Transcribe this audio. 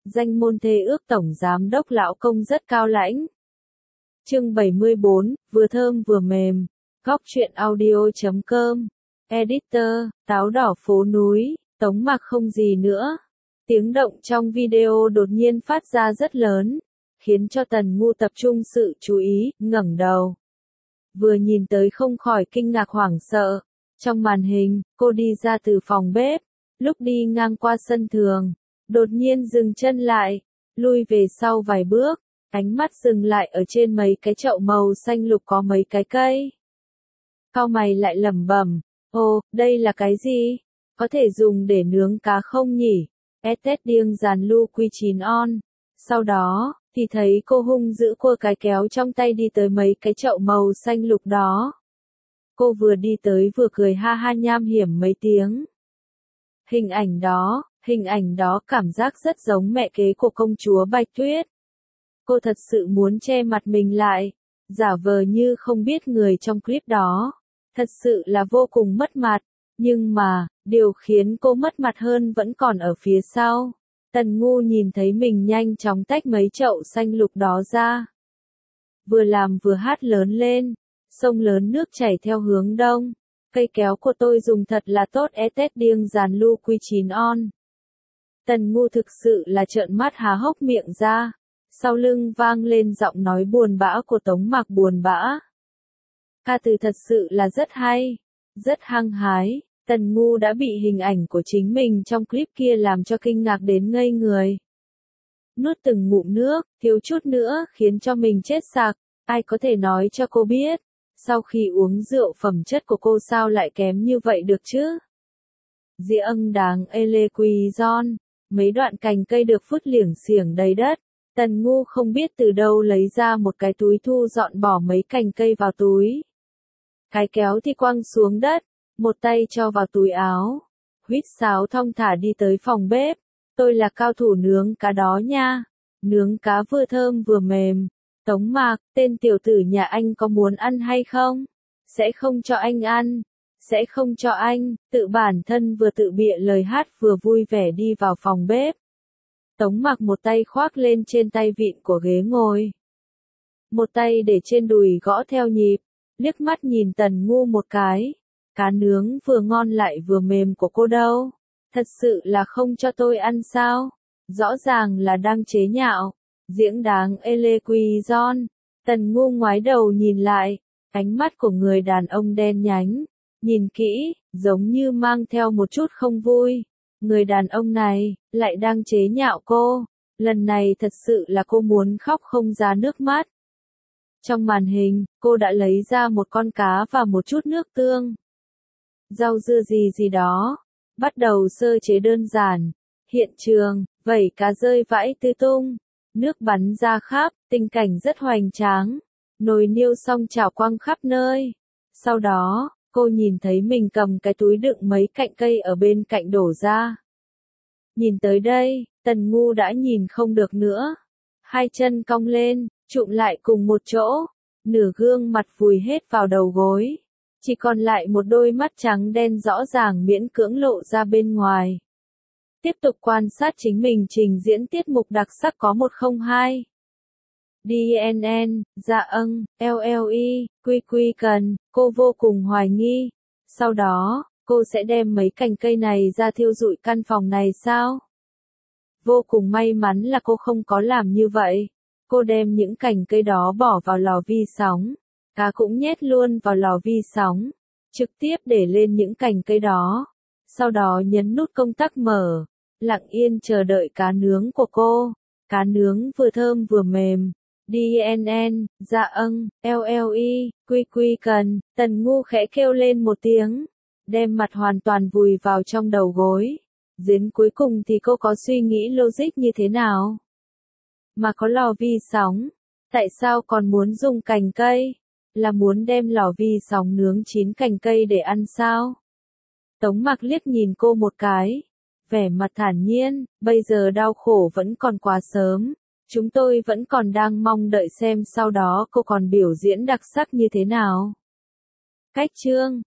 danh môn thê ước tổng giám đốc lão công rất cao lãnh. Chương 74, vừa thơm vừa mềm. Góc truyện audio.com. Editor, táo đỏ phố núi, Tống Mạc không gì nữa. Tiếng động trong video đột nhiên phát ra rất lớn, khiến cho Tần Ngu tập trung sự chú ý, ngẩng đầu. Vừa nhìn tới không khỏi kinh ngạc hoảng sợ. Trong màn hình, cô đi ra từ phòng bếp, lúc đi ngang qua sân thượng, đột nhiên dừng chân lại, lui về sau vài bước, ánh mắt dừng lại ở trên mấy cái chậu màu xanh lục có mấy cái cây. Cau mày lại lẩm bẩm, ồ, đây là cái gì? Có thể dùng để nướng cá không nhỉ? Tết điêng giàn lu quy 9 on. Sau đó, thì thấy cô hung dữ cua cái kéo trong tay đi tới mấy cái chậu màu xanh lục đó. Cô vừa đi tới vừa cười ha ha nham hiểm mấy tiếng. Hình ảnh đó cảm giác rất giống mẹ kế của công chúa Bạch Tuyết. Cô thật sự muốn che mặt mình lại, giả vờ như không biết người trong clip đó. Thật sự là vô cùng mất mặt, nhưng mà, điều khiến cô mất mặt hơn vẫn còn ở phía sau. Tần Ngu nhìn thấy mình nhanh chóng tách mấy chậu xanh lục đó ra. Vừa làm vừa hát lớn lên, sông lớn nước chảy theo hướng đông. Cây kéo của tôi dùng thật là tốt Tết điêng giàn lu quy 9 on. Tần Ngu thực sự là trợn mắt há hốc miệng ra. Sau lưng vang lên giọng nói buồn bã của Tống Mạc buồn bã. Ca từ thật sự là rất hay, rất hăng hái. Tần Ngu đã bị hình ảnh của chính mình trong clip kia làm cho kinh ngạc đến ngây người. Nuốt từng ngụm nước, thiếu chút nữa khiến cho mình chết sặc. Ai có thể nói cho cô biết, sau khi uống rượu phẩm chất của cô sao lại kém như vậy được chứ? Giếng đáng ele quỳ giòn, mấy đoạn cành cây được phứt liểng xiểng đầy đất. Tần Ngu không biết từ đâu lấy ra một cái túi thu dọn bỏ mấy cành cây vào túi. Cái kéo thì quăng xuống đất, một tay cho vào túi áo. Huýt sáo thong thả đi tới phòng bếp. Tôi là cao thủ nướng cá đó nha. Nướng cá vừa thơm vừa mềm. Tống Mạc, tên tiểu tử nhà anh có muốn ăn hay không? Sẽ không cho anh ăn. Sẽ không cho anh. Tự bản thân vừa tự bịa lời hát vừa vui vẻ đi vào phòng bếp. Tống Mạc một tay khoác lên trên tay vịn của ghế ngồi. Một tay để trên đùi gõ theo nhịp. Liếc mắt nhìn Tần Ngu một cái. Cá nướng vừa ngon lại vừa mềm của cô đâu. Thật sự là không cho tôi ăn sao? Rõ ràng là đang chế nhạo. Giếng đáng ele quỳ giòn. Tần Ngu ngoái đầu nhìn lại. Ánh mắt của người đàn ông đen nhánh. Nhìn kỹ, giống như mang theo một chút không vui. Người đàn ông này, lại đang chế nhạo cô. Lần này thật sự là cô muốn khóc không ra nước mắt. Trong màn hình, cô đã lấy ra một con cá và một chút nước tương. Rau dưa gì đó. Bắt đầu sơ chế đơn giản. Hiện trường, vẩy cá rơi vãi tứ tung. Nước bắn ra khắp, tình cảnh rất hoành tráng. Nồi niêu xong chảo quăng khắp nơi. Sau đó, cô nhìn thấy mình cầm cái túi đựng mấy cạnh cây ở bên cạnh đổ ra. Nhìn tới đây, Tần Ngu đã nhìn không được nữa. Hai chân cong lên, chụm lại cùng một chỗ. Nửa gương mặt vùi hết vào đầu gối. Chỉ còn lại một đôi mắt trắng đen rõ ràng miễn cưỡng lộ ra bên ngoài. Tiếp tục quan sát chính mình trình diễn tiết mục đặc sắc có 102. DNN, dạ LLE, quy cần, cô vô cùng hoài nghi. Sau đó, cô sẽ đem mấy cành cây này ra thiêu rụi căn phòng này sao? Vô cùng may mắn là cô không có làm như vậy. Cô đem những cành cây đó bỏ vào lò vi sóng. Cá cũng nhét luôn vào lò vi sóng. Trực tiếp để lên những cành cây đó. Sau đó nhấn nút công tắc mở. Lặng yên chờ đợi cá nướng của cô. Cá nướng vừa thơm vừa mềm. DNN, dạ LLE, quy cần. Tần Ngu khẽ kêu lên một tiếng. Đem mặt hoàn toàn vùi vào trong đầu gối. Đến cuối cùng thì cô có suy nghĩ logic như thế nào? Mà có lò vi sóng. Tại sao còn muốn dùng cành cây? Là muốn đem lò vi sóng nướng chín cành cây để ăn sao? Tống Mạc liếc nhìn cô một cái. Vẻ mặt thản nhiên, bây giờ đau khổ vẫn còn quá sớm. Chúng tôi vẫn còn đang mong đợi xem sau đó cô còn biểu diễn đặc sắc như thế nào. Cách chương